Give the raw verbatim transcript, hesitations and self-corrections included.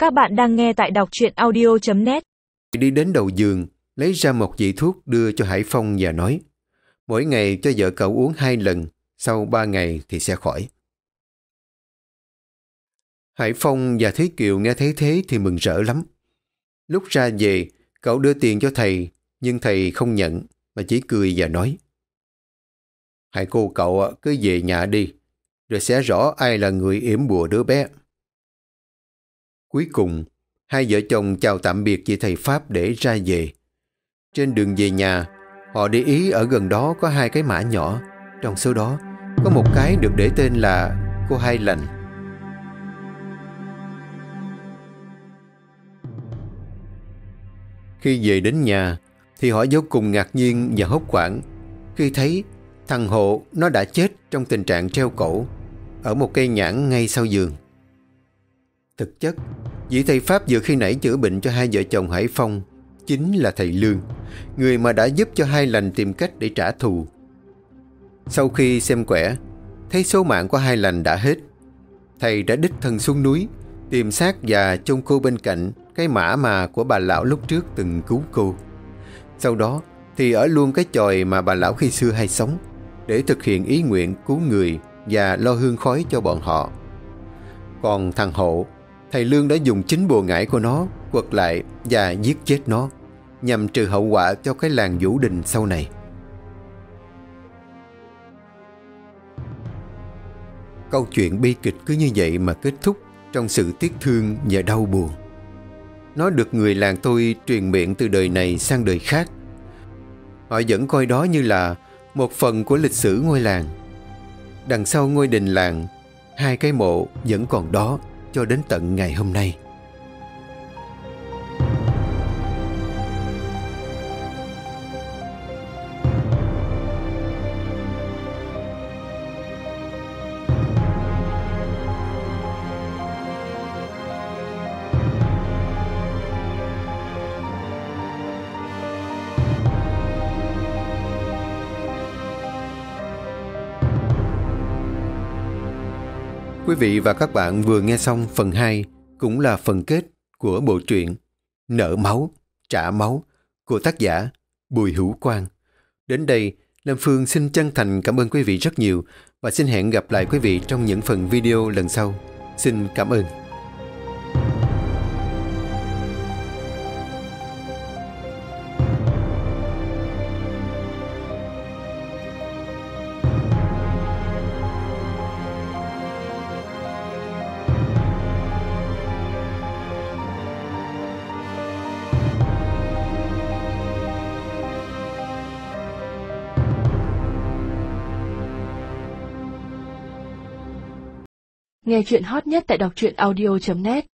Các bạn đang nghe tại đọc truyện audio chấm net. Đi đến đầu giường, lấy ra một vị thuốc đưa cho Hải Phong và nói: mỗi ngày cho vợ cậu uống hai lần, sau ba ngày thì sẽ khỏi. Hải Phong và Thúy Kiều nghe thấy thế thì mừng rỡ lắm. Lúc ra về, cậu đưa tiền cho thầy, nhưng thầy không nhận, mà chỉ cười và nói: hai cô cậu cứ về nhà đi, rồi sẽ rõ ai là người yểm bùa đứa bé. Cuối cùng, hai vợ chồng chào tạm biệt với thầy Pháp để ra về. Trên đường về nhà, họ để ý ở gần đó có hai cái mã nhỏ. Trong số đó, có một cái được để tên là cô Hai Lành. Khi về đến nhà, thì họ vô cùng ngạc nhiên và hốt hoảng khi thấy thằng Hộ nó đã chết trong tình trạng treo cổ ở một cây nhãn ngay sau giường. Thực chất, vị thầy Pháp vừa khi nãy chữa bệnh cho hai vợ chồng Hải Phong chính là thầy Lương, người mà đã giúp cho Hai Lành tìm cách để trả thù. Sau khi xem quẻ, thấy số mạng của Hai Lành đã hết, thầy đã đích thân xuống núi tìm xác và chôn cô bên cạnh cái mã mà của bà lão lúc trước từng cứu cô. Sau đó thì ở luôn cái chòi mà bà lão khi xưa hay sống, để thực hiện ý nguyện cứu người và lo hương khói cho bọn họ. Còn thằng Hộ, thầy Lương đã dùng chính bùa ngải của nó quật lại và giết chết nó, nhằm trừ hậu quả cho cái làng Vũ Đình sau này. Câu chuyện bi kịch cứ như vậy mà kết thúc trong sự tiếc thương và đau buồn. Nó được người làng tôi truyền miệng từ đời này sang đời khác. Họ vẫn coi đó như là một phần của lịch sử ngôi làng. Đằng sau ngôi đình làng, hai cái mộ vẫn còn đó cho đến tận ngày hôm nay. Quý vị và các bạn vừa nghe xong phần hai, cũng là phần kết của bộ truyện Nợ Máu, Trả Máu của tác giả Bùi Hữu Quang. Đến đây, Lam Phương xin chân thành cảm ơn quý vị rất nhiều và xin hẹn gặp lại quý vị trong những phần video lần sau. Xin cảm ơn. Nghe chuyện hot nhất tại đọc truyện audio chấm net.